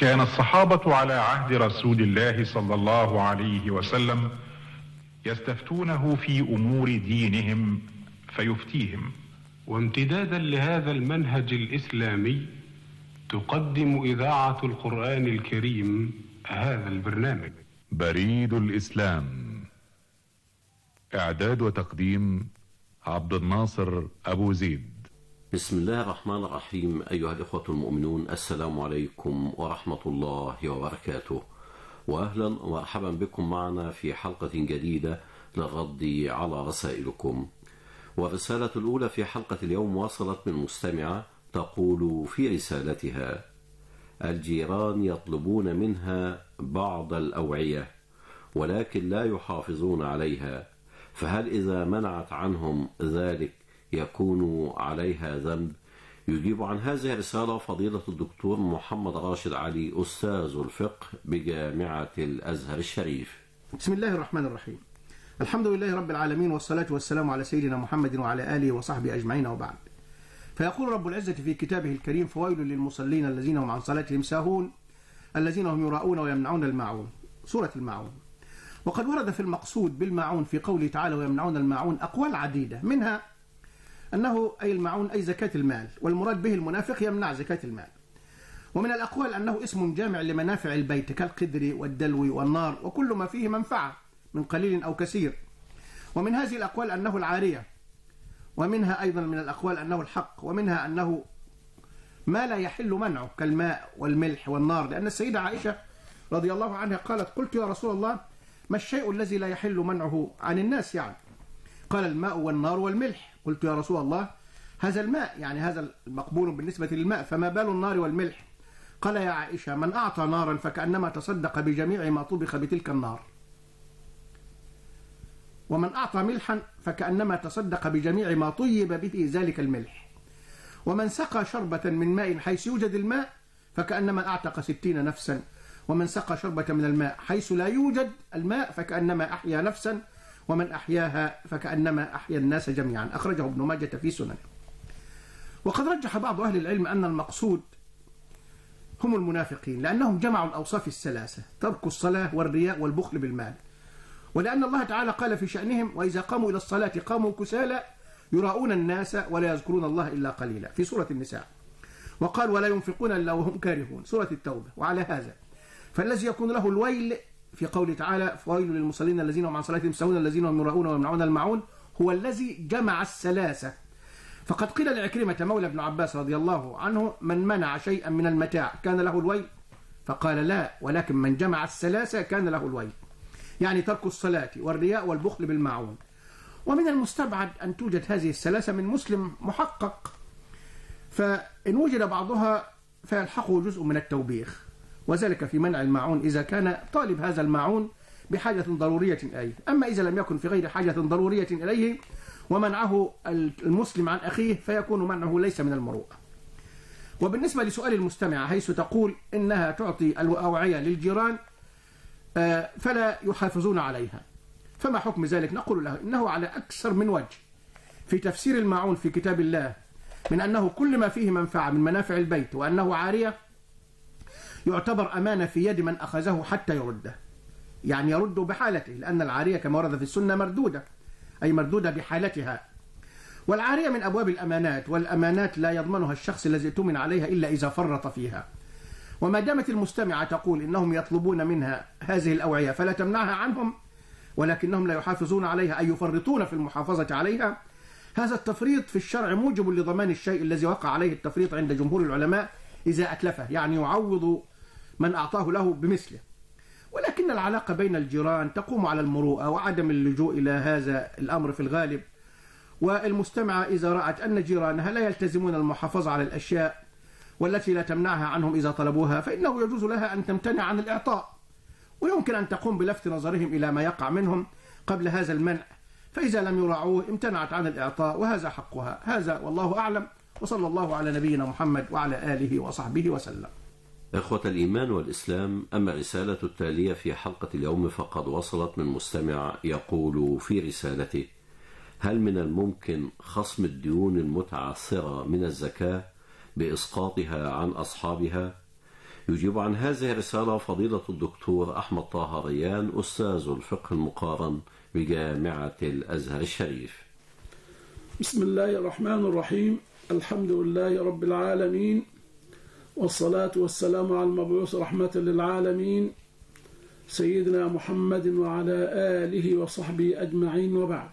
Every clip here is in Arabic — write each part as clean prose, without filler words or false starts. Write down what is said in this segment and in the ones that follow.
كان الصحابة على عهد رسول الله صلى الله عليه وسلم يستفتونه في أمور دينهم فيفتيهم. وامتدادا لهذا المنهج الإسلامي تقدم إذاعة القرآن الكريم هذا البرنامج. بريد الإسلام. إعداد وتقديم عبد الناصر أبو زيد. بسم الله الرحمن الرحيم. أيها الإخوة المؤمنون، السلام عليكم ورحمة الله وبركاته، وأهلا ومرحبا بكم معنا في حلقة جديدة للرد على رسائلكم. والرسالة الأولى في حلقة اليوم وصلت من مستمعة تقول في رسالتها: الجيران يطلبون منها بعض الأوعية ولكن لا يحافظون عليها، فهل إذا منعت عنهم ذلك يكون عليها ذنب؟ يجيب عن هذه الرسالة فضيلة الدكتور محمد راشد علي، أستاذ الفقه بجامعة الأزهر الشريف. بسم الله الرحمن الرحيم. الحمد لله رب العالمين، والصلاة والسلام على سيدنا محمد وعلى آله وصحبه أجمعين، وبعد. فيقول رب العزة في كتابه الكريم: فويل للمصلين الذين هم عن صلاتهم ساهون الذين هم يراءون ويمنعون الماعون. سورة الماعون. وقد ورد في المقصود بالماعون في قوله تعالى ويمنعون الماعون أقوال عديدة، منها أنه أي الماعون أي زكاة المال، والمراد به المنافق يمنع زكاة المال. ومن الأقوال أنه اسم جامع لمنافع البيت كالقدر والدلو والنار وكل ما فيه منفعة من قليل أو كثير. ومن هذه الأقوال أنه العارية، ومنها أيضا من الأقوال أنه الحق، ومنها أنه ما لا يحل منعه كالماء والملح والنار، لأن السيدة عائشة رضي الله عنها قالت: قلت يا رسول الله ما الشيء الذي لا يحل منعه عن الناس؟ يعني قال: الماء والنار والملح. قلت يا رسول الله هذا الماء، يعني هذا المقبول بالنسبة للماء، فما بال النار والملح؟ قال: يا عائشة من أعطى نارا فكأنما تصدق بجميع ما طبخ بتلك النار، ومن أعطى ملحا فكأنما تصدق بجميع ما طيب به ذلك الملح، ومن سقى شربة من ماء حيث يوجد الماء فكأنما أعتق 60 نفسا، ومن سقى شربة من الماء حيث لا يوجد الماء فكأنما أحيا نفسا، ومن أحياها فكأنما أحيا الناس جميعا. أخرجه ابن ماجة في سننه. وقد رجح بعض أهل العلم أن المقصود هم المنافقين، لأنهم جمعوا الأوصاف الثلاثة: ترك الصلاة والرياء والبخل بالمال. ولأن الله تعالى قال في شأنهم: وإذا قاموا إلى الصلاة قاموا كسالى يراؤون الناس ولا يذكرون الله إلا قليلا، في سورة النساء. وقال: ولا ينفقون إلا وهم كارهون، سورة التوبة. وعلى هذا فالذي يكون له الويل في قوله تعالى: فويل للمصلين الذين هم عن صلاتهم ساهون الذين هم يراؤون ويمنعون الماعون، هو الذي جمع الثلاثة. فقد قيل لعكرمة مولى ابن عباس رضي الله عنه: من منع شيئا من المتاع كان له الويل؟ فقال: لا، ولكن من جمع الثلاثة كان له الويل، يعني ترك الصلاة والرياء والبخل بالماعون. ومن المستبعد أن توجد هذه الثلاثة من مسلم محقق، فإن وجد بعضها فيلحقه جزء من التوبيخ، وذلك في منع الماعون إذا كان طالب هذا الماعون بحاجة ضرورية إليه. أما إذا لم يكن في غير حاجة ضرورية إليه ومنعه المسلم عن أخيه فيكون منعه ليس من المروءة. وبالنسبة لسؤال المستمع حيث تقول إنها تعطي الأوعية للجيران فلا يحافظون عليها، فما حكم ذلك؟ نقول له إنه على أكثر من وجه في تفسير الماعون في كتاب الله، من أنه كل ما فيه منفعة من منافع البيت، وأنه عارية يعتبر أمانة في يد من أخذه حتى يرده، يعني يرد بحالته، لأن العارية كما ورد في السنة مردودة، أي مردودة بحالتها. والعارية من أبواب الأمانات، والأمانات لا يضمنها الشخص الذي اؤتمن عليها إلا إذا فرط فيها. وما دامت المستمعة تقول إنهم يطلبون منها هذه الأوعية فلا تمنعها عنهم، ولكنهم لا يحافظون عليها أي يفرطون في المحافظة عليها، هذا التفريط في الشرع موجب لضمان الشيء الذي وقع عليه التفريط عند جمهور العلماء إذا أتلفه، يعني يعوض من أعطاه له بمثله. ولكن العلاقة بين الجيران تقوم على المروءة وعدم اللجوء إلى هذا الأمر في الغالب. والمستمعة إذا رأت أن جيرانها لا يلتزمون المحافظة على الأشياء والتي لا تمنعها عنهم إذا طلبوها، فإنه يجوز لها أن تمتنع عن الإعطاء، ويمكن أن تقوم بلفت نظرهم إلى ما يقع منهم قبل هذا المنع، فإذا لم يراعوه امتنعت عن الإعطاء، وهذا حقها. هذا والله أعلم، وصلى الله على نبينا محمد وعلى آله وصحبه وسلم. إخوة الإيمان والإسلام، أما الرسالة التالية في حلقة اليوم فقد وصلت من مستمع يقول في رسالته: هل من الممكن خصم الديون المتعثرة من الزكاة بإسقاطها عن أصحابها؟ يجيب عن هذه الرسالة فضيلة الدكتور أحمد طه ريان، أستاذ الفقه المقارن بجامعة الأزهر الشريف. بسم الله الرحمن الرحيم. الحمد لله رب العالمين، والصلاة والسلام على المبعوث رحمة للعالمين سيدنا محمد وعلى آله وصحبه أجمعين، وبعد.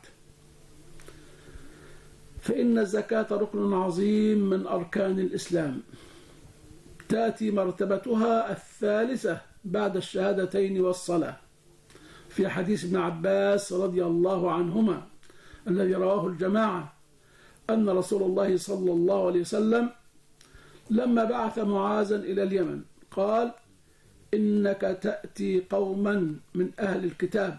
فإن الزكاة ركن عظيم من أركان الإسلام، تأتي مرتبتها الثالثة بعد الشهادتين والصلاة، في حديث ابن عباس رضي الله عنهما الذي رواه الجماعة أن رسول الله صلى الله عليه وسلم لما بعث معاذا إلى اليمن قال: إنك تأتي قوما من أهل الكتاب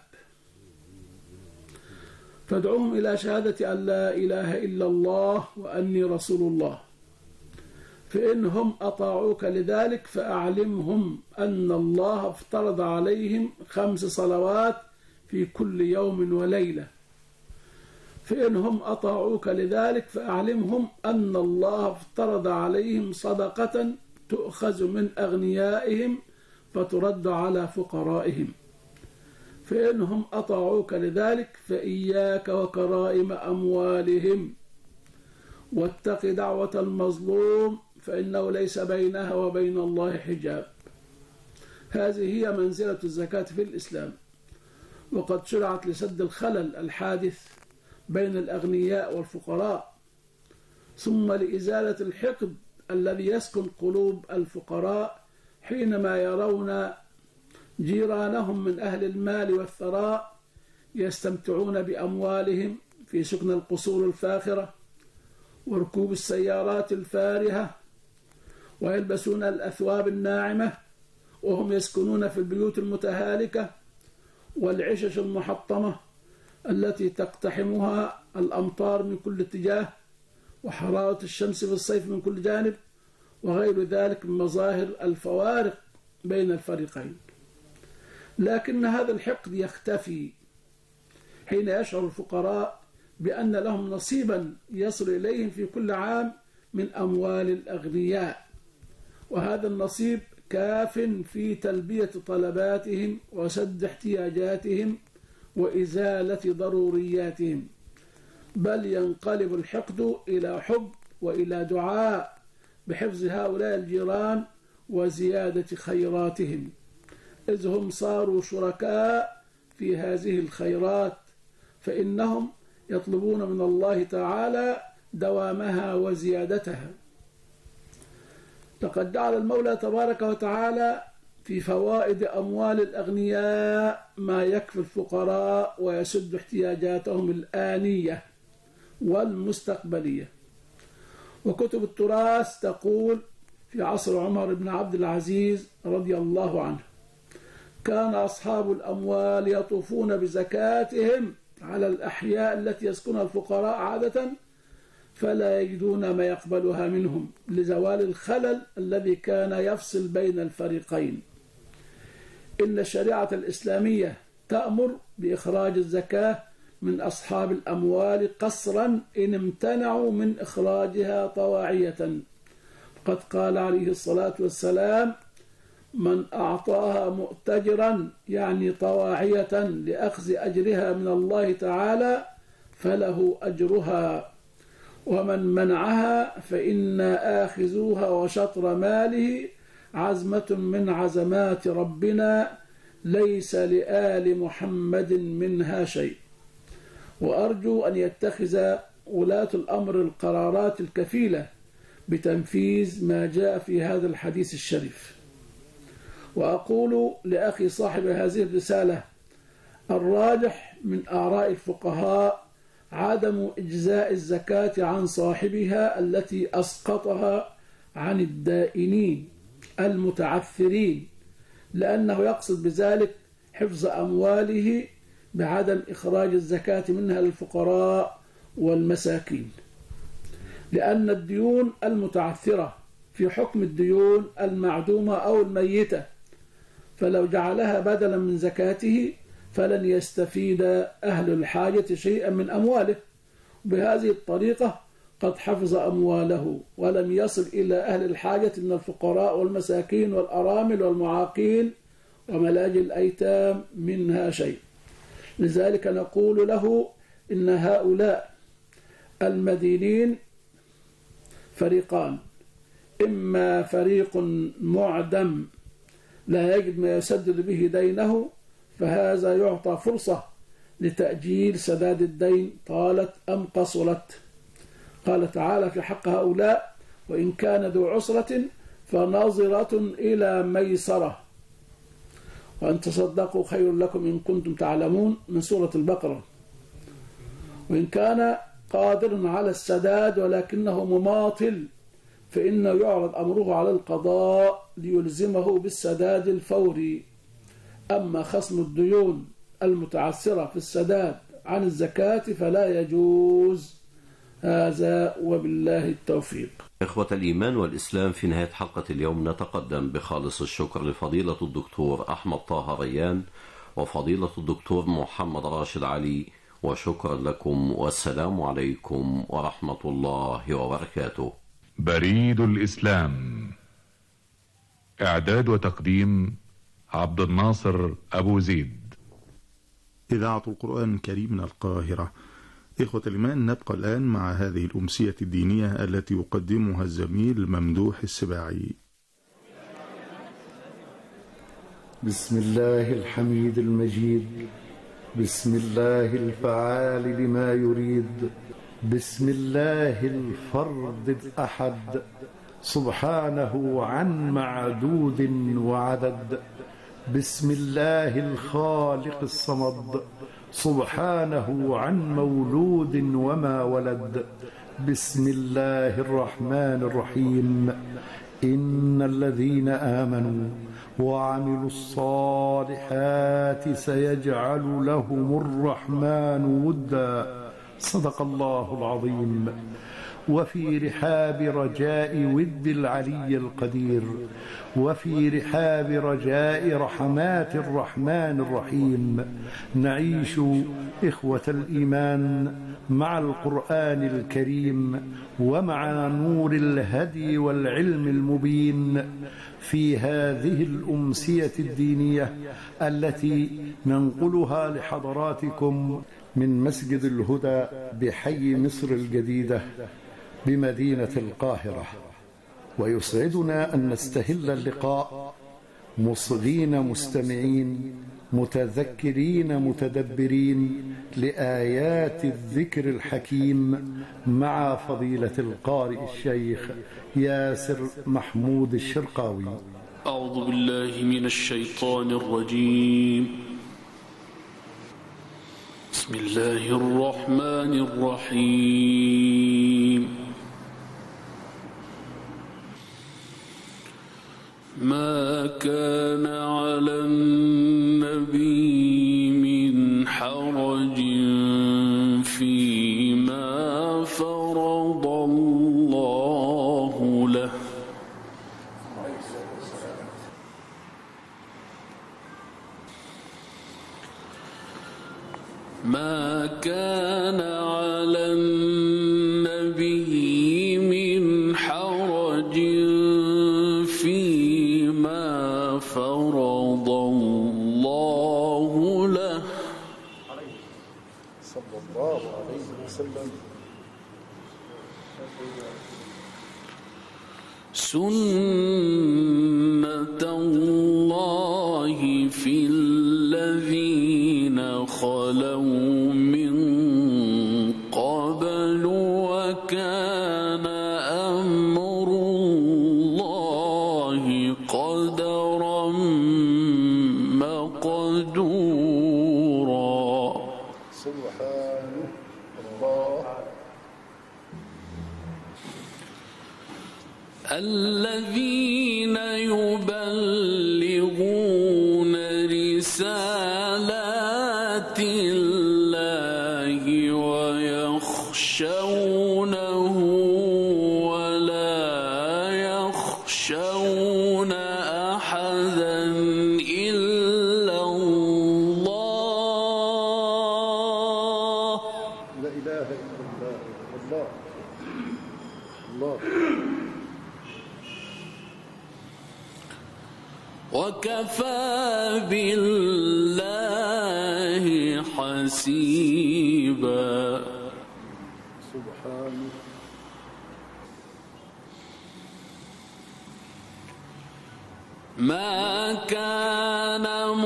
فادعوهم إلى شهادة أن لا إله إلا الله وأني رسول الله، فإنهم أطاعوك لذلك فأعلمهم أن الله افترض عليهم 5 صلوات في كل يوم وليلة، فإنهم أطاعوك لذلك فأعلمهم أن الله افترض عليهم صدقة تؤخذ من أغنيائهم فترد على فقرائهم، فإنهم أطاعوك لذلك فإياك وكرائم أموالهم، واتق دعوة المظلوم فإنه ليس بينها وبين الله حجاب. هذه هي منزلة الزكاة في الإسلام، وقد شرعت لسد الخلل الحادث بين الأغنياء والفقراء، ثم لإزالة الحقد الذي يسكن قلوب الفقراء حينما يرون جيرانهم من أهل المال والثراء يستمتعون بأموالهم في سكن القصور الفاخرة وركوب السيارات الفارهة ويلبسون الأثواب الناعمة، وهم يسكنون في البيوت المتهالكة والعشش المحطمة التي تقتحمها الأمطار من كل اتجاه وحرارة الشمس في الصيف من كل جانب، وغير ذلك من مظاهر الفوارق بين الفريقين. لكن هذا الحقد يختفي حين يشعر الفقراء بأن لهم نصيبا يصل إليهم في كل عام من أموال الأغنياء، وهذا النصيب كاف في تلبية طلباتهم وسد احتياجاتهم وإزالة ضرورياتهم، بل ينقلب الحقد إلى حب وإلى دعاء بحفظ هؤلاء الجيران وزيادة خيراتهم، إذ هم صاروا شركاء في هذه الخيرات، فإنهم يطلبون من الله تعالى دوامها وزيادتها. لقد جعل المولى تبارك وتعالى في فوائد أموال الأغنياء ما يكفي الفقراء ويسد احتياجاتهم الآنية والمستقبلية. وكتب التراث تقول في عصر عمر بن عبد العزيز رضي الله عنه: كان أصحاب الأموال يطوفون بزكاتهم على الأحياء التي يسكنها الفقراء عادة فلا يجدون ما يقبلها منهم لزوال الخلل الذي كان يفصل بين الفريقين. إن الشريعة الإسلامية تأمر بإخراج الزكاة من أصحاب الأموال قصرا إن امتنعوا من إخراجها طواعية، قد قال عليه الصلاة والسلام: من أعطاها مؤتجرا يعني طواعية لأخذ أجرها من الله تعالى فله أجرها، ومن منعها فإنا آخذوها وشطر ماله عزمة من عزمات ربنا ليس لآل محمد منها شيء. وأرجو أن يتخذ ولاة الأمر القرارات الكفيلة بتنفيذ ما جاء في هذا الحديث الشريف. وأقول لأخي صاحب هذه الرسالة: الراجح من آراء الفقهاء عدم إجزاء الزكاة عن صاحبها التي أسقطها عن الدائنين المتعثرين، لأنه يقصد بذلك حفظ أمواله بعدم إخراج الزكاة منها للفقراء والمساكين، لأن الديون المتعثرة في حكم الديون المعدومة أو الميتة، فلو جعلها بدلا من زكاته فلن يستفيد أهل الحاجة شيئا من أمواله. بهذه الطريقة قد حفظ أمواله ولم يصل إلى أهل الحاجة من الفقراء والمساكين والأرامل والمعاقين وملاجئ الأيتام منها شيء. لذلك نقول له إن هؤلاء المدينين فريقان: إما فريق معدم لا يجد ما يسدد به دينه، فهذا يعطى فرصة لتأجيل سداد الدين طالت أم قصرت. قال تعالى في حق هؤلاء: وإن كان ذو عسرة فناظرة إلى ميسرة وأن تصدقوا خير لكم إن كنتم تعلمون، من سورة البقرة. وإن كان قادر على السداد ولكنه مماطل فإنه يعرض أمره على القضاء ليلزمه بالسداد الفوري. أما خصم الديون المتعثرة في السداد عن الزكاة فلا يجوز. هذا وبالله التوفيق. إخوة الإيمان والإسلام، في نهاية حلقة اليوم نتقدم بخالص الشكر لفضيلة الدكتور أحمد طه ريان وفضيلة الدكتور محمد راشد علي، وشكرا لكم، والسلام عليكم ورحمة الله وبركاته. بريد الإسلام، إعداد وتقديم عبد الناصر أبو زيد. إذاعة القرآن الكريم من القاهرة. إخوة الإيمان، نبقى الآن مع هذه الأمسية الدينية التي يقدمها الزميل ممدوح السباعي. بسم الله الحميد المجيد، بسم الله الفعال لما يريد، بسم الله الفرد الأحد، سبحانه عن معدود وعدد، بسم الله الخالق الصمد، سبحانه عن مولود وما ولد، بسم الله الرحمن الرحيم. إن الذين آمنوا وعملوا الصالحات سيجعل لهم الرحمن ودا. صدق الله العظيم. وفي رحاب رجاء ود العلي القدير، وفي رحاب رجاء رحمات الرحمن الرحيم، نعيش إخوة الإيمان مع القرآن الكريم ومع نور الهدي والعلم المبين في هذه الأمسية الدينية التي ننقلها لحضراتكم من مسجد الهدى بحي مصر الجديدة بمدينة القاهرة. ويسعدنا أن نستهل اللقاء مصغين مستمعين متذكرين متدبرين لآيات الذكر الحكيم مع فضيلة القارئ الشيخ ياسر محمود الشرقاوي. أعوذ بالله من الشيطان الرجيم. بسم الله الرحمن الرحيم. ما كان على النبي من حرج فيما فرض الله له. ما كان على النبي من حرج فيما فرض الله له صلى الله عليه وسلم. سنة الله في الذين خلوا من قبل وكان أمر الله قدرا مقدورا. سبحان الله. الذين يبلغون رسالات الله ويخشونه ولا يخشون أحدا إلا الله. لا إله إلا الله. الله. وكفى بالله حسيبا سبحانه. ما كان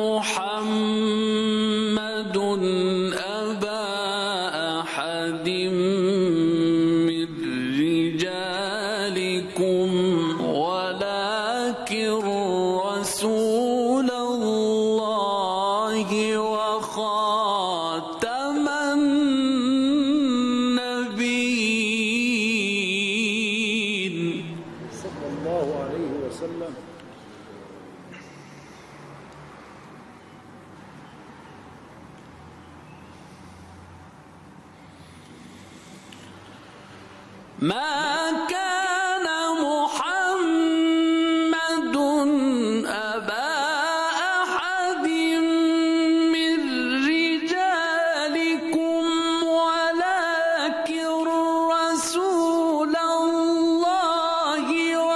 محمد أبا أحد من رجالكم ولكن رسول الله وخاتم النبيين صلى الله عليه وسلم. ما كان محمد أبا أحد من رجالكم ولكن رسول الله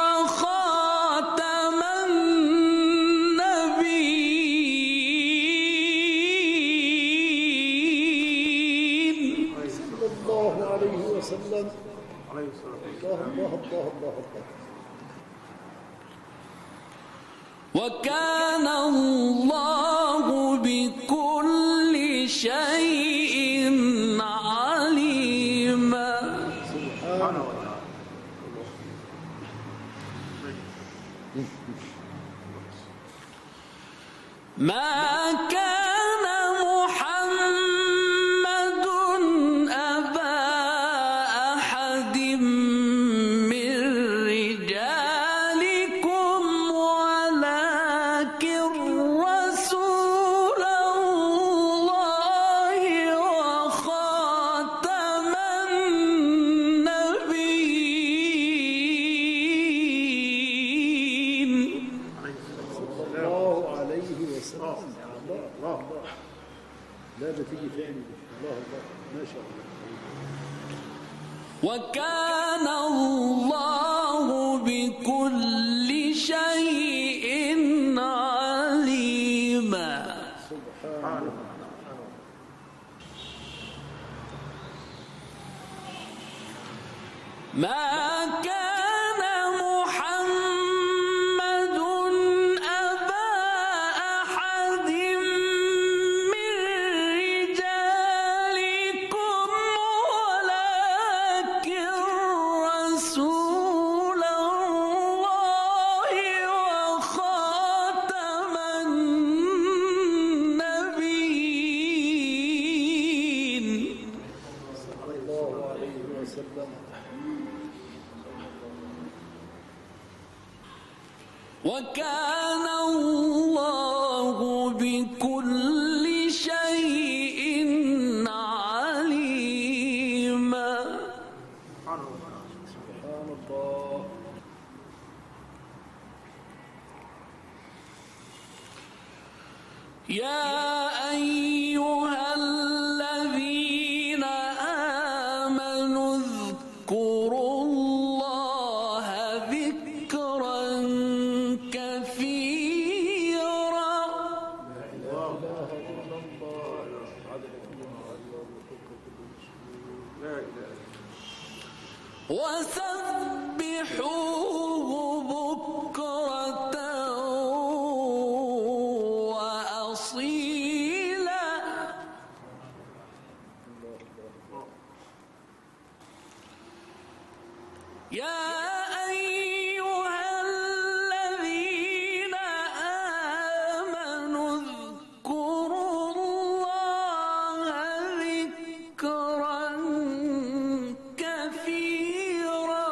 وخاتم النبيين صلى الله عليه وسلم. الله الله الله الله الله. وكان الله بكل شيء عليما سبحانه وتعالى. ما كان محمد أبا أحد من رجالكم ولكن رسول الله وخاتم النبيين صلى الله عليه وسلم. الله الله. لا بتيجي تاني. الله الله ما شاء الله. وكان الله بكل شيء عليما سبحانه. ما كان محمد أبا أحد من رجالكم ولكن رسول الله وخاتم النبيين صلى الله عليه وسلم. وكان الله بكل شيء عليما سبحان الله. يا أيها الذين آمنوا اذكروا الله ذكرا كثيرا وسبحوه بكرة وأصيلا يا أيها الذين آمنوا اذكروا الله ذكرا كثيرا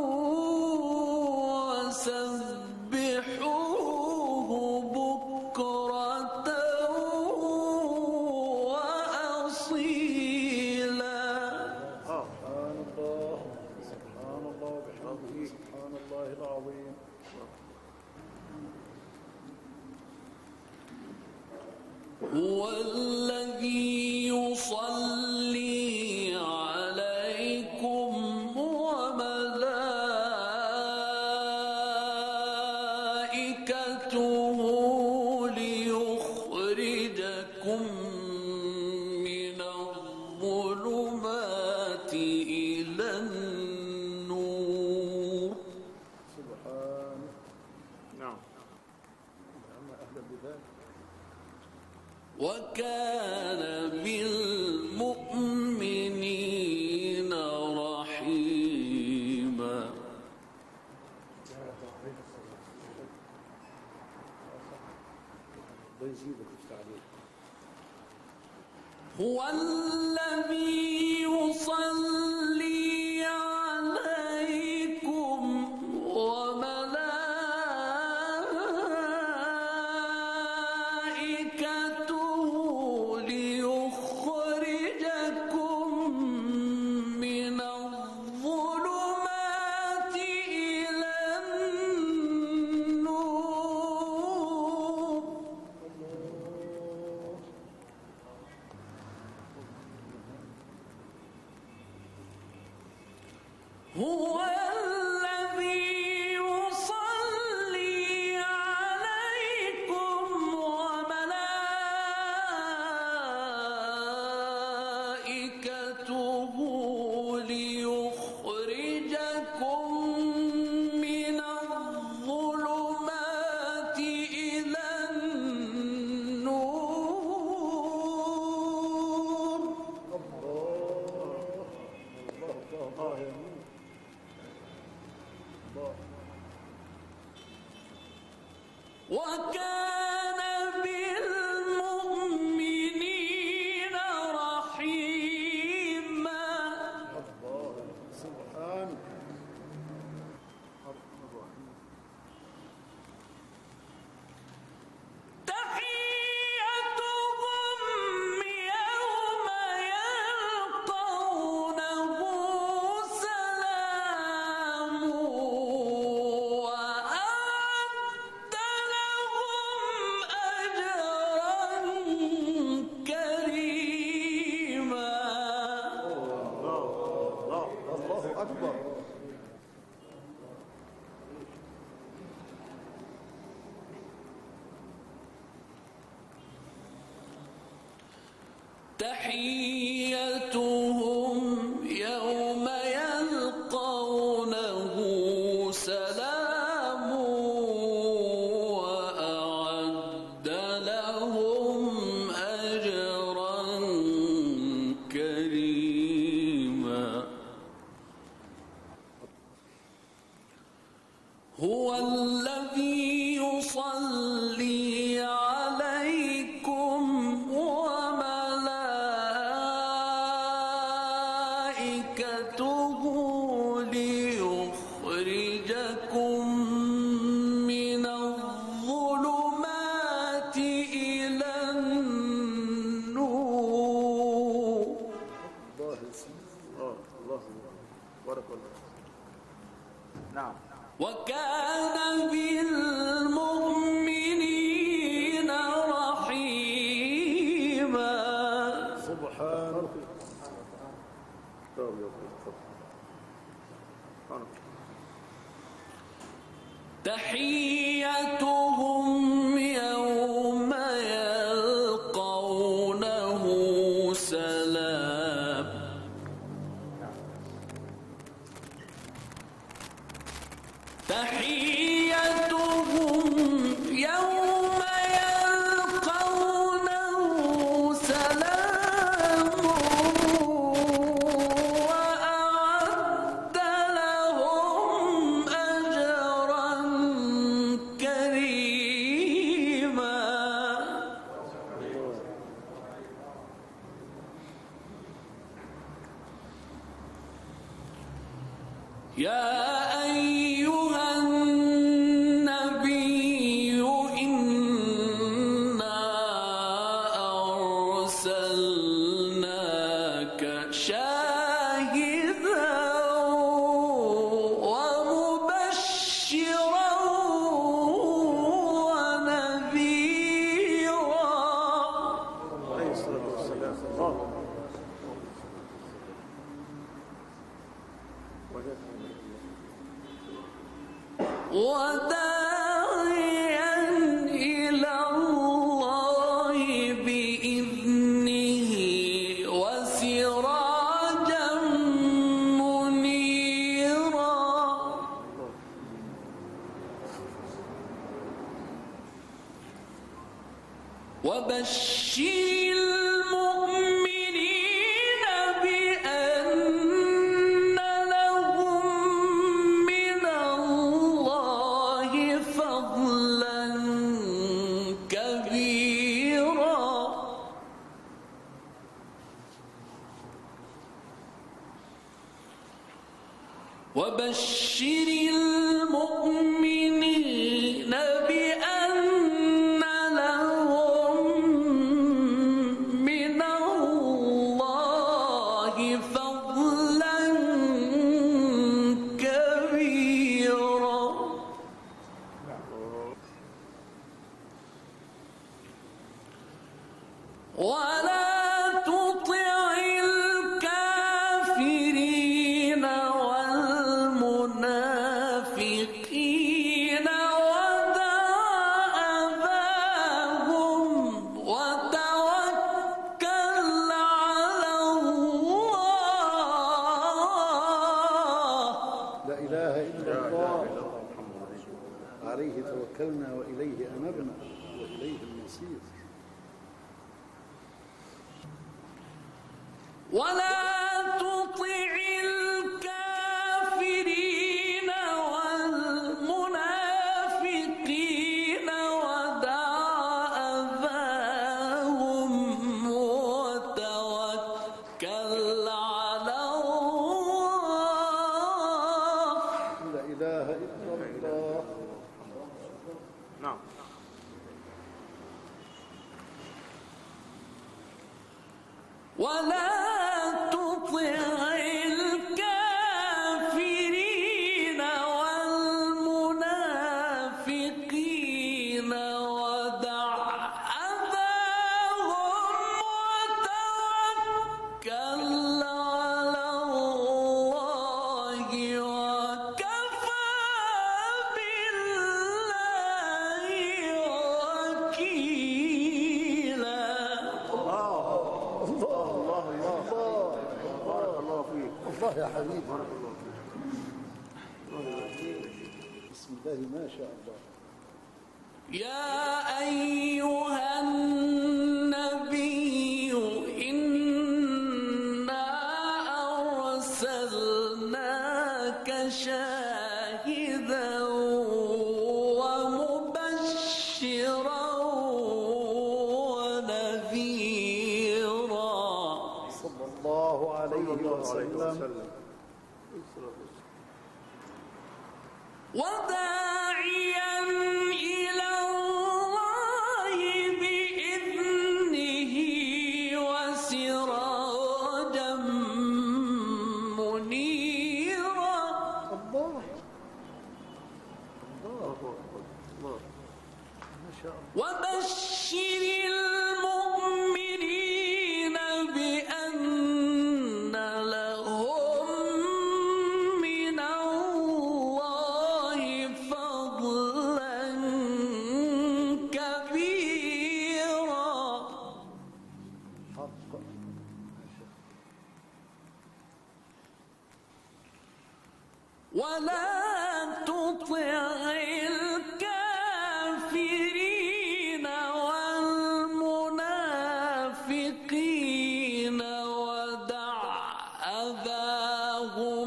وسبحوه بكرة وأصيلا سبحان الله. سبحان الله وبحمده. سبحان الله العظيم. هو الذي يصلي عليكم وملائكته وكان بالمؤمنين رحيما. هو الذي يصلي عليكم وملائكته ليخرجكم من الظلمات إلى النور. هو الذي يصلي عليكم وملائكته ليخرجكم من الظلمات إلى النور. وكان بالمؤمنين رحيما. تحيتهم يوم يلقونه سلام وأعد لهم أجرا كريما. الله أكبر. تحيتهم يوم يلقونه سلام وأعد لهم أجرا كريما. هو الذي يصلي عليكم وملائكته ليخرجكم من الظلمات إلى النور. الله بارك الله. نعم. وكان بالمؤمنين رحيما. سبحان تحيتهم يوم يلقونه سلام. تحيتهم وبشر المؤمنين بأن لهم من الله فضلا كبيرا وبشر المؤمنين بأن لهم من الله فضلا كبيرا ولا تطع الكافرين والمنافقين ودع أذاهم وتوكل على الله. لا إله إلا الله عليه توكلنا وإليه أنبنا وإليه المصير. ولا تطع الكافرين والمنافقين ودع أذاهم وتوكل على الله. لا إله إلا الله. نعم. ولا تطع الكافرين والمنافقين ودع أذاهم وتوكل على الله وكفى بالله وكيلا. الله يا حبيبي. بسم الله ما شاء الله. يا أيها النبي إنا أرسلناك شاهدا ومبشرا ونذيرا صلى الله عليه وسلم. وداعيا إلى الله بإذنه وسراجا منيرا. الله الله الله ما شاء الله. وبشر المؤمنين بأن لهم من الله فضلا كبيرا. حق. ولا تطع الكافرين والمنافقين ودع أذاهم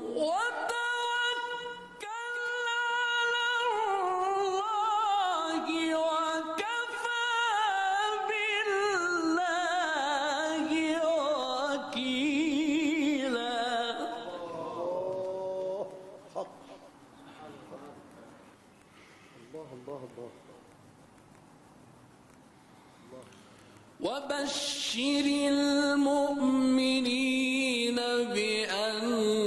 وتوكل على الله وكفى بالله وكيلا. حق. الله الله الله. وبشر المؤمنين بأن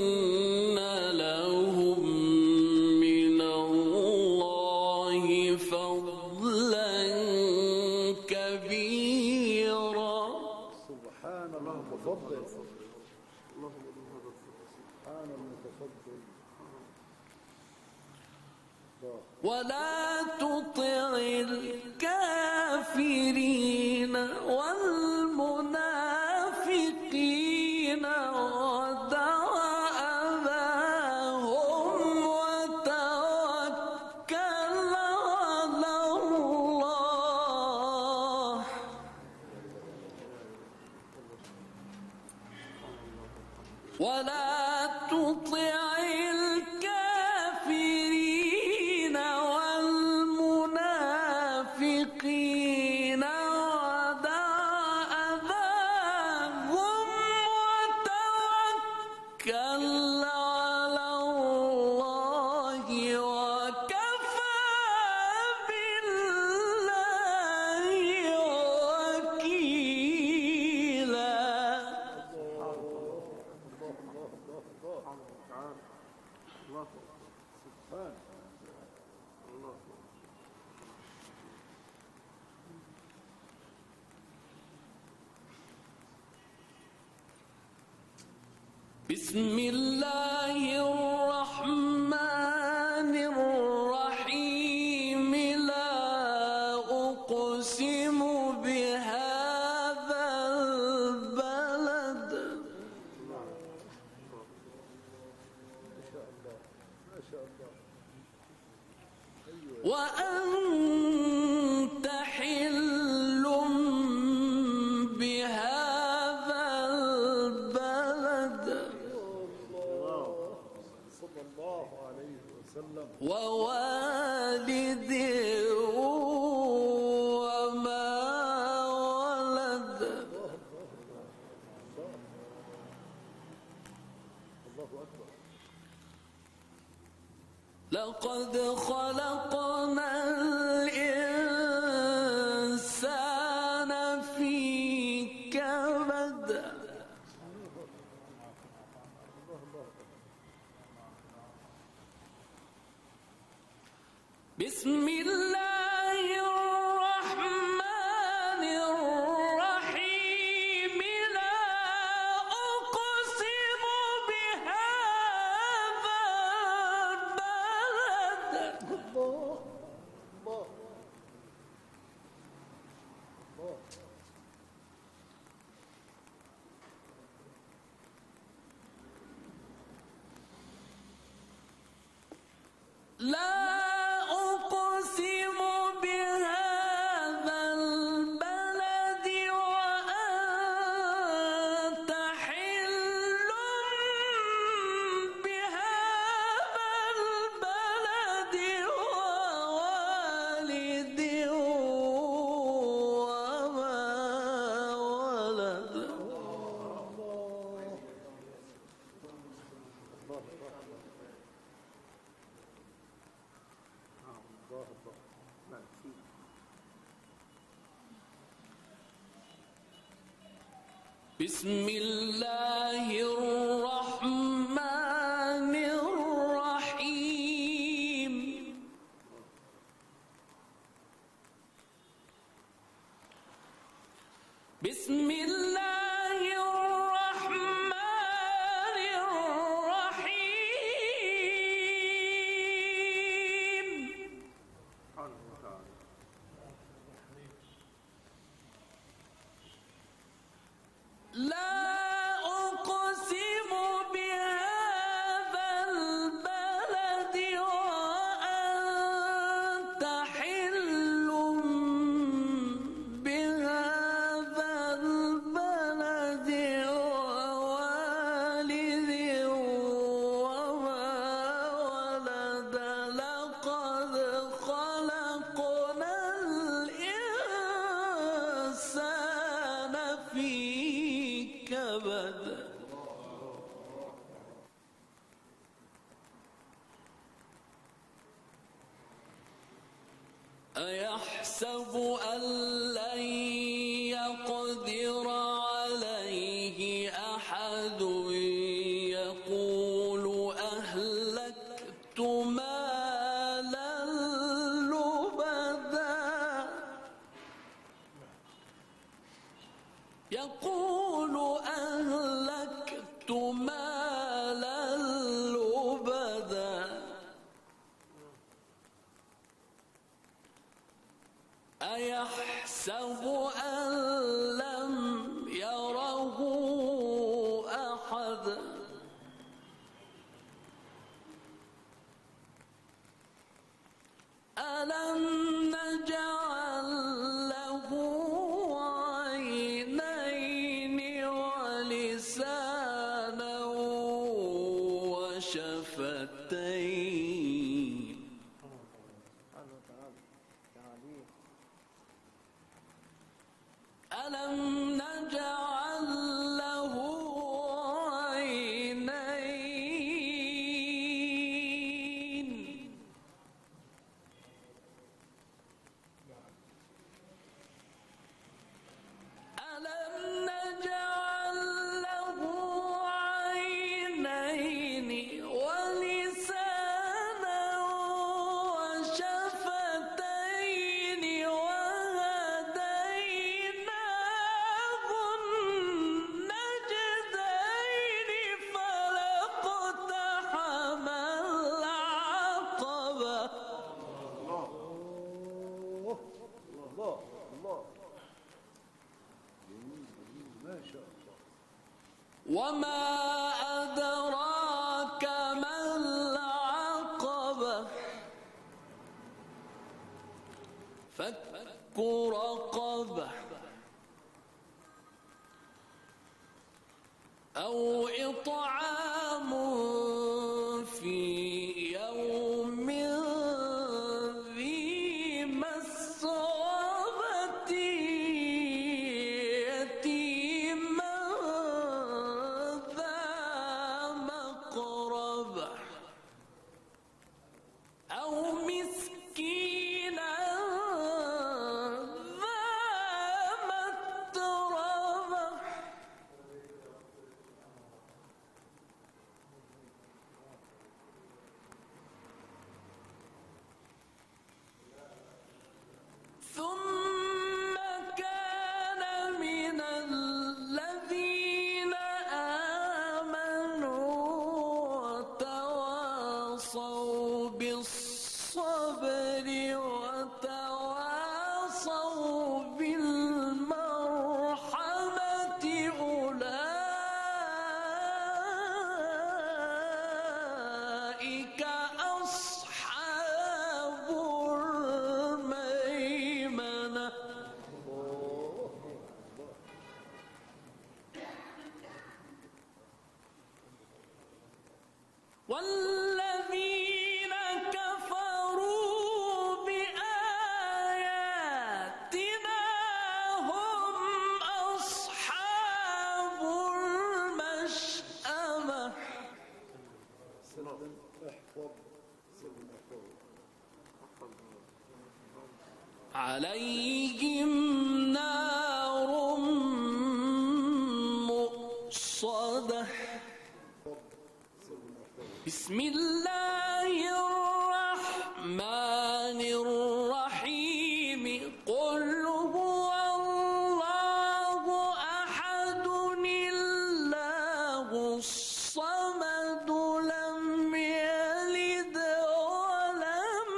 لهم من الله فضلا كبيرا. سبحان المتفضل. سبحان المتفضل. ولا تطع الكافرين والمنافقين ودع أذاهم وتوكل على الله. ولا تطع الكافرين والمنافقين ودع أذاهم وتوكل على الله وكفى بالله وكيلا. بسم الله الرحمن الرحيم. لا أقسم بهذا البلد وأنت حل بهذا البلد صلى الله عليه وسلم. ووالد وما ولد. الله أكبر. لقد خلقنا الإنسان في كبد. بسم الله الرحمن الرحيم. لا أقسم بهذا البلد الله الله الله. لا أقسم بهذا البلد وأنت حل بهذا البلد ووالد وما ولد. بسم الله الرحمن الرحيم. بسم الله الرحمن الرحيم. لا أقسم بهذا البلد وأنت حل بهذا البلد ووالد وما ولد. لقد خلقنا الإنسان في كبد. أيحسب أن لن يقدر عليه أحد. يقول أهلكت مالا لبدا. يقول أهلكت مالا لبدا. أيحسب أن لم يره أحد. ألم نجعل له عينين ولسانا ألم نجعل له عينين ألم نجعل له عينين ولسانا وشفتين وهديناه النجدين فلاقتحم العقبة الله الله ما شاء الله. وما أدراك ما العقبة فك رقبة أو إطعام في يوم ذي مسغبة يتيما ذا مقربة أو مسكينا ذا متربة ثم كان من الذين آمنوا وتواصوا بالصبر وتواصوا بالمرحمة أولئك أصحاب الميمنة والذين كفروا بآياتنا هم أصحاب المشأمة سلم احفظ سلم احفظ. عليهم نار مؤصدة بسم الله الرحمن الرحيم قل هو الله أحد الله الصمد لم يلد ولم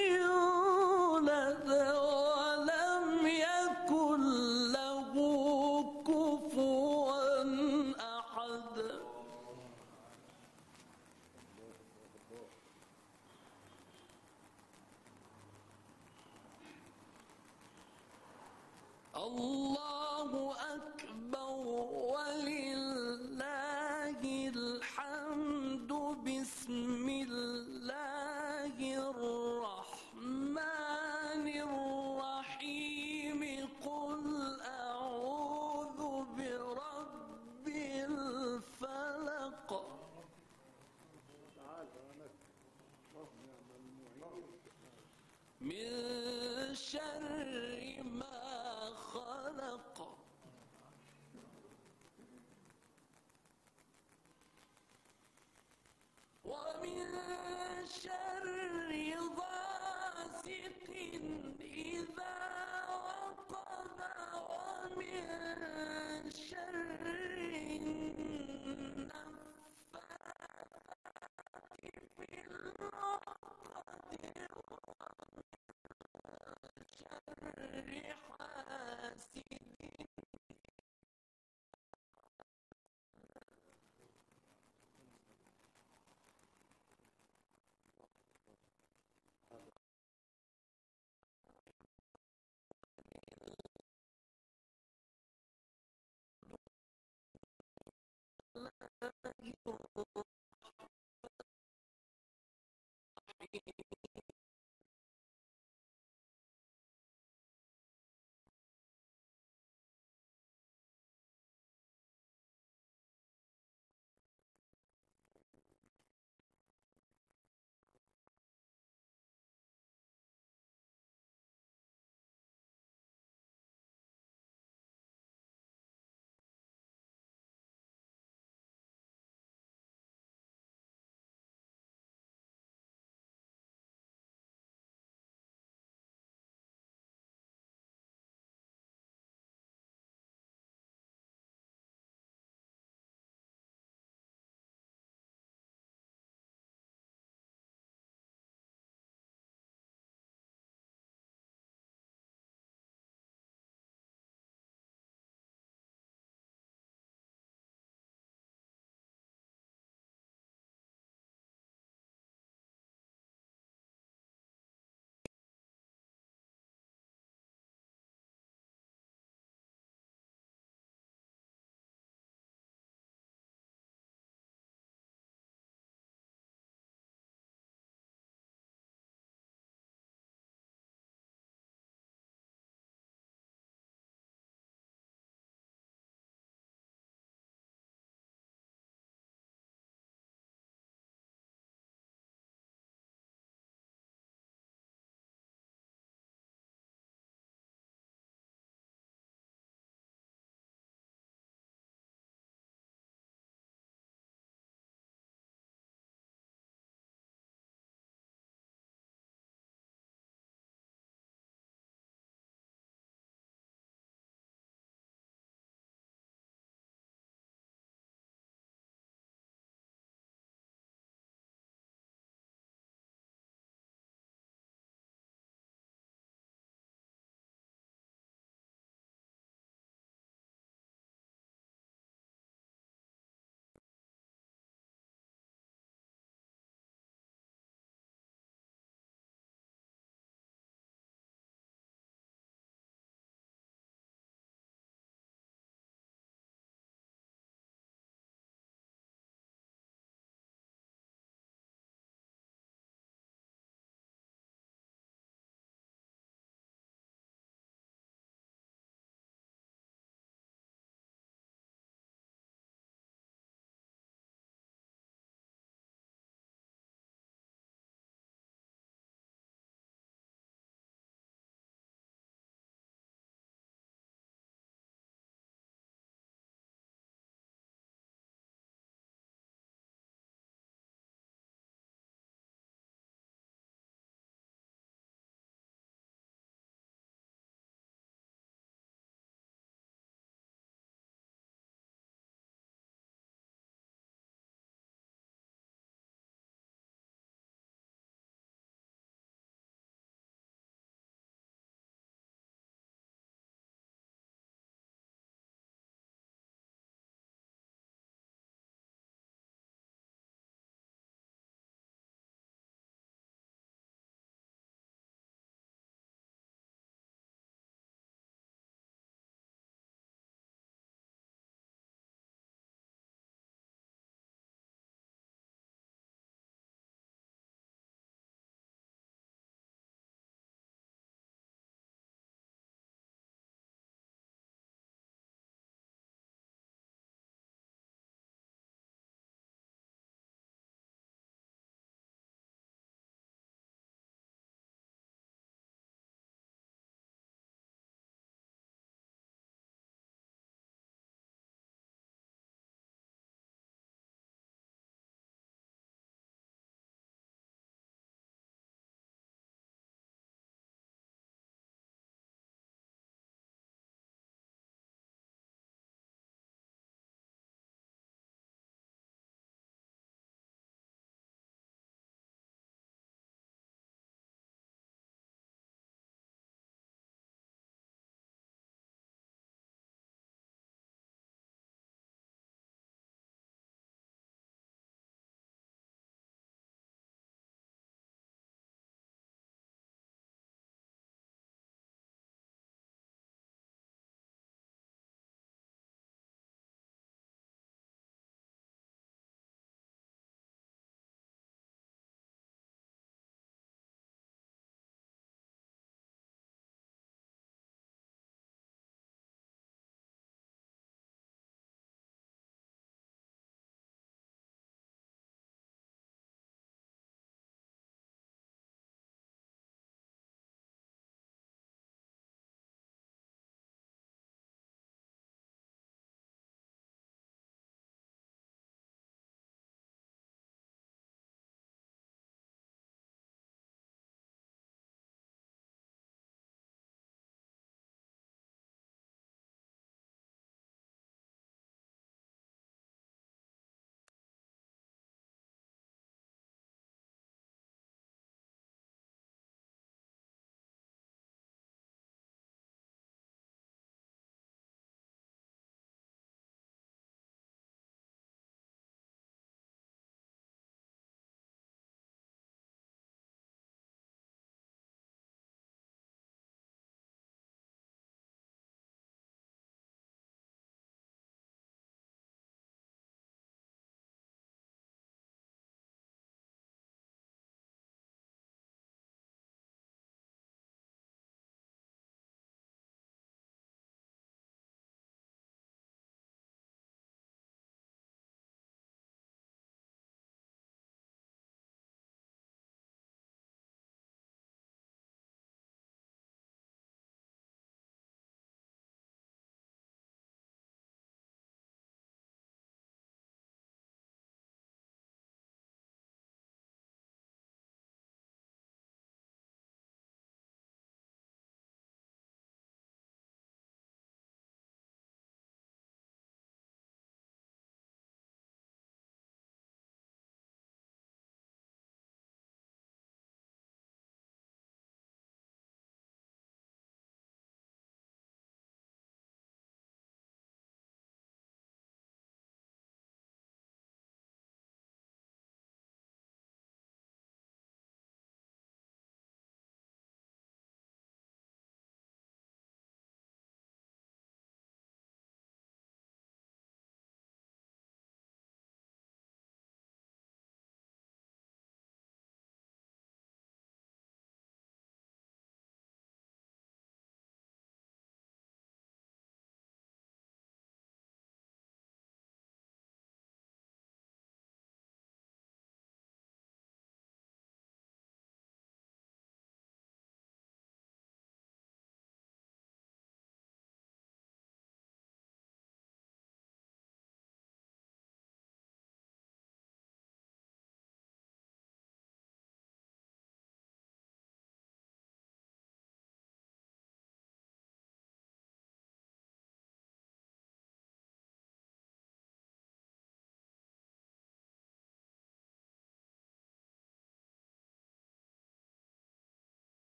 يولد ولم يكن له كفوا أحد الله أكبر ولله الحمد بسم الله الرحمن الرحيم قل أعوذ برب الفلق تعال هناك اللهم نعم المعين. من شر ما خلق ومن شر غاسق إذا وقب ومن شر النفاثات في العقد ومن شر حاسد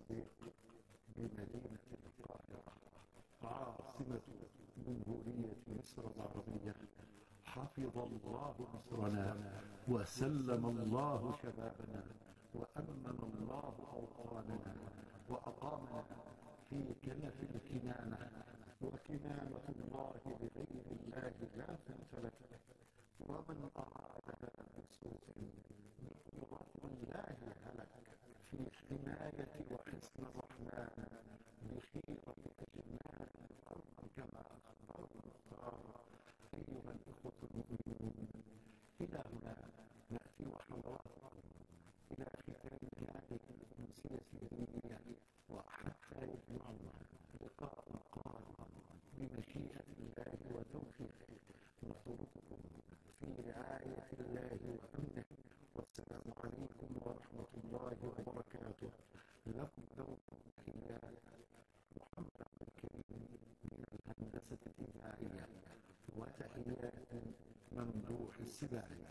الصديق بمدينة القاهرة عاصمة جمهورية مصر العربية. حفظ الله مصرنا وسلم الله شبابنا وأمن الله أوطاننا وأقامنا في كنف الكنانة، وكنانة الله بغير الله لا تمتلك، ومن أرادنا بسوء بقدرة الله هلك، في حماية وحسن الرحمن بخيرة أجنان الأرض كما أخبر المختار. أيها الإخوة المؤمنون، إلى هنا نأتي وحضراتكم إلى ختام هذه الأمسية الدينية، وحتى يجمعنا لقاء قادم بمشيئة الله وتوفيقه. نترككم في رعاية الله وأمنه، والسلام عليكم ورحمة الله وبركاته. لكم دوم تحيات محمد عبد الكريم من الهندسة الإذاعية، وتحيات ممدوح السباعي.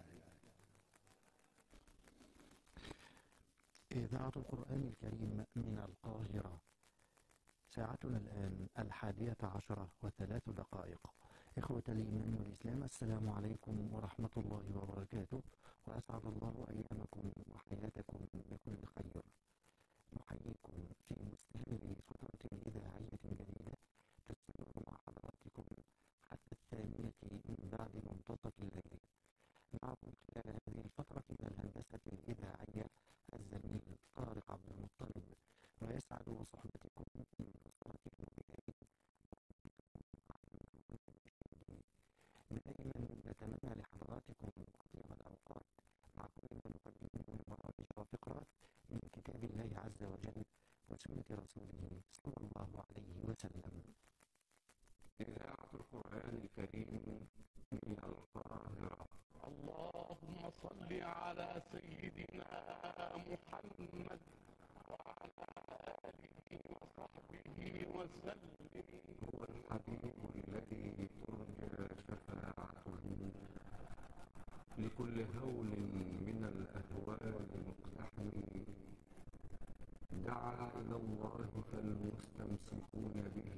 إذاعة القرآن الكريم من القاهرة. ساعتنا الآن 11:03. إخوة الإيمان والإسلام، السلام عليكم ورحمة الله وبركاته، وأسعد الله أيامكم وحياتكم بكل خير. نحييكم في مستهل فترة إذاعية جديدة تستمر مع حضراتكم حتى 8 من بعد منتصف الليل. معكم خلال هذه الفترة من الهندسة الإذاعية الزميل طارق عبد المطلب، ويسعد بصحبتكم من أسرة المذيعين. دائما نتمنى لحضراتكم أطيب الأوقات مع كل ما نقدمه من برامج وفقرات من كتاب الله عز وجل وسنة رسوله صلى الله عليه وسلم. إذاعة القرآن الكريم من القاهرة. اللهم صل على سيدنا محمد وعلى آله وصحبه وسلم. هو الحبيب الذي ترجى شفاعته لكل هول من الأهوال مقتحم. دعا إلى الله فالمستمسكون به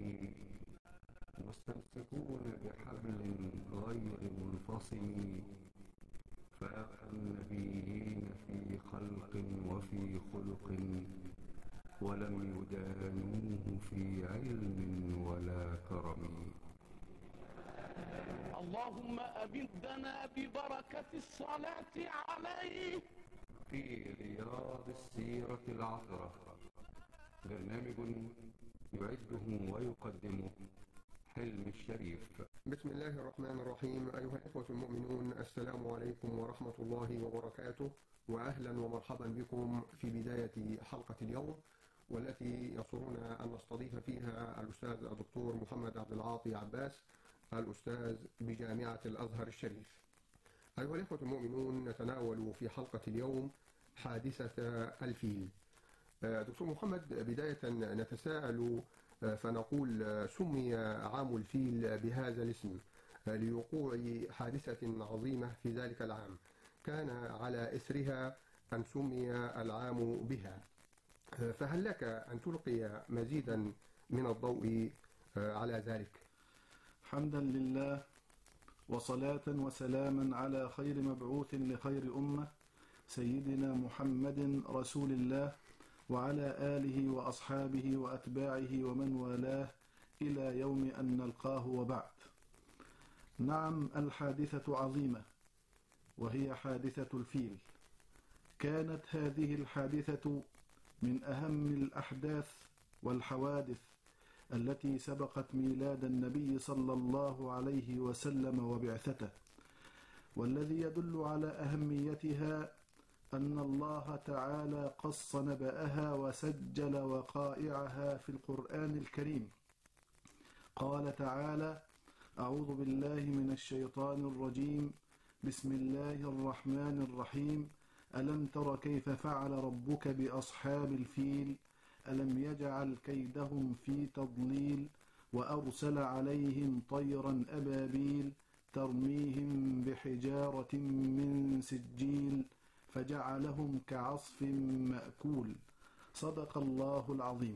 مستمسكون بحبل غير منفصم. فاق النبيين في خلق وفي خلق، ولم يدانوه في علم ولا كرم. اللهم أمدنا ببركة الصلاة عليه في رياض السيرة العطرة. برنامج يعده ويقدمه حلم الشريف. بسم الله الرحمن الرحيم. أيها الإخوة المؤمنون، السلام عليكم ورحمة الله وبركاته، وأهلا ومرحبا بكم في بداية حلقة اليوم، والتي يسرنا أن نستضيف فيها الأستاذ الدكتور محمد عبد العاطي عباس، الأستاذ بجامعة الأزهر الشريف. أيها الإخوة المؤمنون، نتناول في حلقة اليوم حادثة الفيل. دكتور محمد، بداية نتساءل فنقول سمي عام الفيل بهذا الاسم لوقوع حادثة عظيمة في ذلك العام كان على إثرها أن سمي العام بها، فهل لك أن تلقي مزيدا من الضوء على ذلك؟ حمدا لله وصلاة وسلاما على خير مبعوث لخير أمة سيدنا محمد رسول الله، وعلى آله وأصحابه وأتباعه ومن والاه إلى يوم أن نلقاه، وبعد. نعم، الحادثة عظيمة، وهي حادثة الفيل. كانت هذه الحادثة من أهم الأحداث والحوادث التي سبقت ميلاد النبي صلى الله عليه وسلم وبعثته، والذي يدل على أهميتها أن الله تعالى قص نبأها وسجل وقائعها في القرآن الكريم. قال تعالى: أعوذ بالله من الشيطان الرجيم، بسم الله الرحمن الرحيم، ألم تر كيف فعل ربك بأصحاب الفيل، ألم يجعل كيدهم في تضليل، وأرسل عليهم طيرا أبابيل ترميهم بحجارة من سجيل فجعلهم كعصف مأكول. صدق الله العظيم.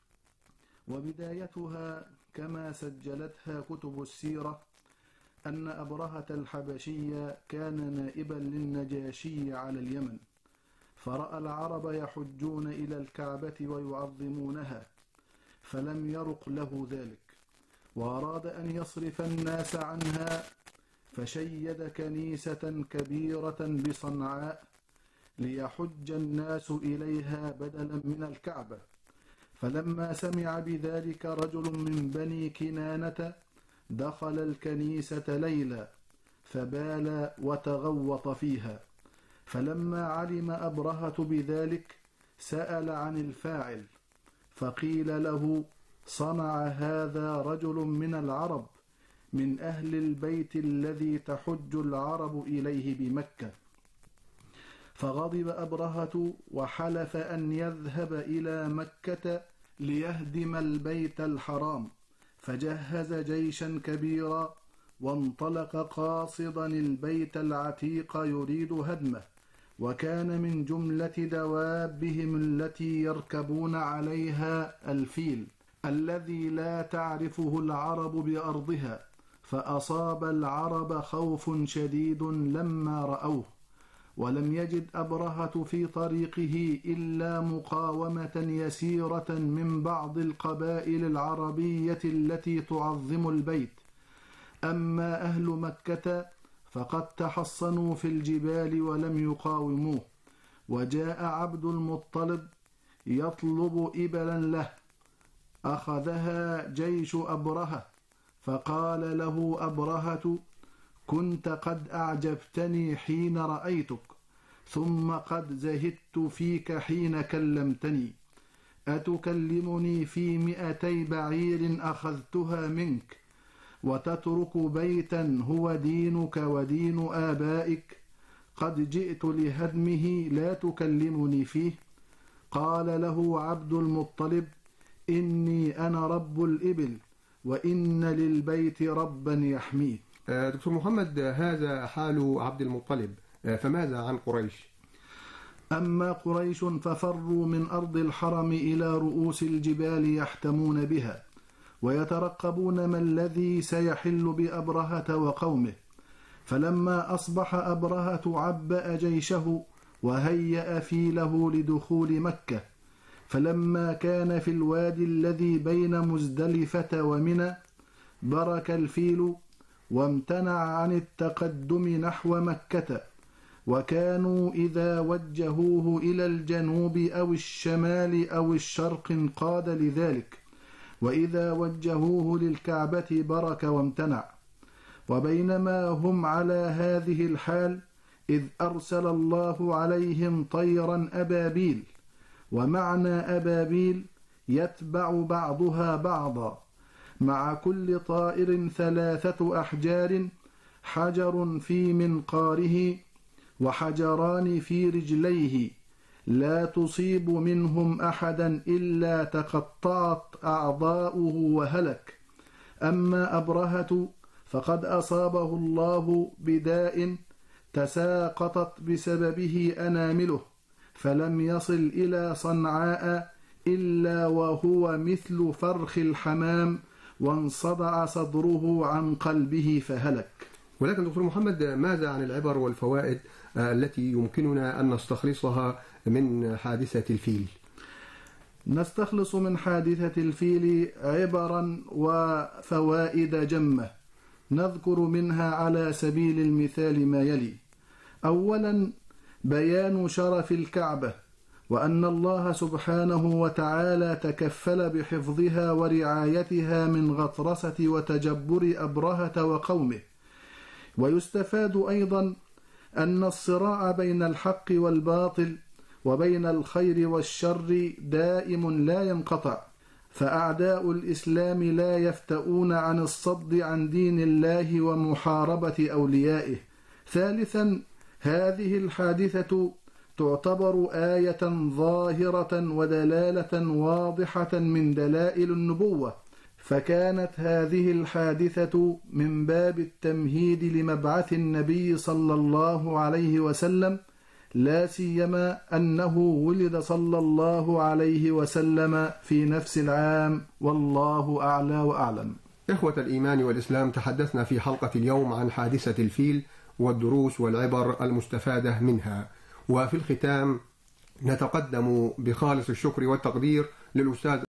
وبدايتها كما سجلتها كتب السيرة أن أبرهة الحبشي كان نائبا للنجاشي على اليمن، فرأى العرب يحجون إلى الكعبة ويعظمونها فلم يرق له ذلك، وأراد أن يصرف الناس عنها فشيد كنيسة كبيرة بصنعاء ليحج الناس إليها بدلا من الكعبة. فلما سمع بذلك رجل من بني كنانة دخل الكنيسة ليلا فبال وتغوط فيها، فلما علم أبرهة بذلك سأل عن الفاعل فقيل له: صنع هذا رجل من العرب من أهل البيت الذي تحج العرب إليه بمكة. فغضب أبرهة وحلف أن يذهب إلى مكة ليهدم البيت الحرام، فجهز جيشا كبيرا وانطلق قاصدا البيت العتيق يريد هدمه، وكان من جملة دوابهم التي يركبون عليها الفيل الذي لا تعرفه العرب بأرضها، فأصاب العرب خوف شديد لما رأوه، ولم يجد أبرهة في طريقه إلا مقاومة يسيرة من بعض القبائل العربية التي تعظم البيت. أما أهل مكة فقد تحصنوا في الجبال ولم يقاوموه، وجاء عبد المطلب يطلب إبلا له، أخذها جيش أبرهة، فقال له أبرهة: كنت قد أعجبتني حين رأيتك، ثم قد زهدت فيك حين كلمتني، أتكلمني في 200 بعير أخذتها منك وتترك بيتا هو دينك ودين آبائك؟ قد جئت لهدمه لا تكلمني فيه. قال له عبد المطلب: إني أنا رب الإبل وإن للبيت ربا يحميه. دكتور محمد، هذا حال عبد المطلب، فماذا عن قريش؟ أما قريش ففروا من أرض الحرم إلى رؤوس الجبال يحتمون بها، ويترقبون ما الذي سيحل بأبرهة وقومه. فلما أصبح أبرهة عبأ جيشه وهيأ فيله لدخول مكة، فلما كان في الوادي الذي بين مزدلفة ومنى برك الفيل وامتنع عن التقدم نحو مكة، وكانوا إذا وجهوه إلى الجنوب أو الشمال أو الشرق انقاد لذلك، وإذا وجهوه للكعبة برك وامتنع. وبينما هم على هذه الحال إذ أرسل الله عليهم طيرا أبابيل، ومعنى أبابيل يتبع بعضها بعضا، مع كل طائر 3 أحجار، حجر في منقاره وحجران في رجليه، لا تصيب منهم أحدا إلا تقطعت أعضاؤه وهلك. أما أبرهة فقد أصابه الله بداء تساقطت بسببه أنامله، فلم يصل إلى صنعاء إلا وهو مثل فرخ الحمام، وانصدع صدره عن قلبه فهلك. ولكن دكتور محمد، ماذا عن العبر والفوائد التي يمكننا أن نستخلصها من حادثة الفيل؟ نستخلص من حادثة الفيل عبرا وفوائد جمة، نذكر منها على سبيل المثال ما يلي: أولا، بيان شرف الكعبة، وأن الله سبحانه وتعالى تكفل بحفظها ورعايتها من غطرسة وتجبر أبرهة وقومه. ويستفاد أيضا أن الصراع بين الحق والباطل وبين الخير والشر دائم لا ينقطع، فأعداء الإسلام لا يفتؤون عن الصد عن دين الله ومحاربة أوليائه. ثالثا، هذه الحادثة تعتبر آية ظاهرة ودلالة واضحة من دلائل النبوة، فكانت هذه الحادثة من باب التمهيد لمبعث النبي صلى الله عليه وسلم، لا سيما أنه ولد صلى الله عليه وسلم في نفس العام، والله أعلى وأعلم. إخوة الإيمان والإسلام، تحدثنا في حلقة اليوم عن حادثة الفيل والدروس والعبر المستفادة منها، وفي الختام نتقدم بخالص الشكر والتقدير للأستاذ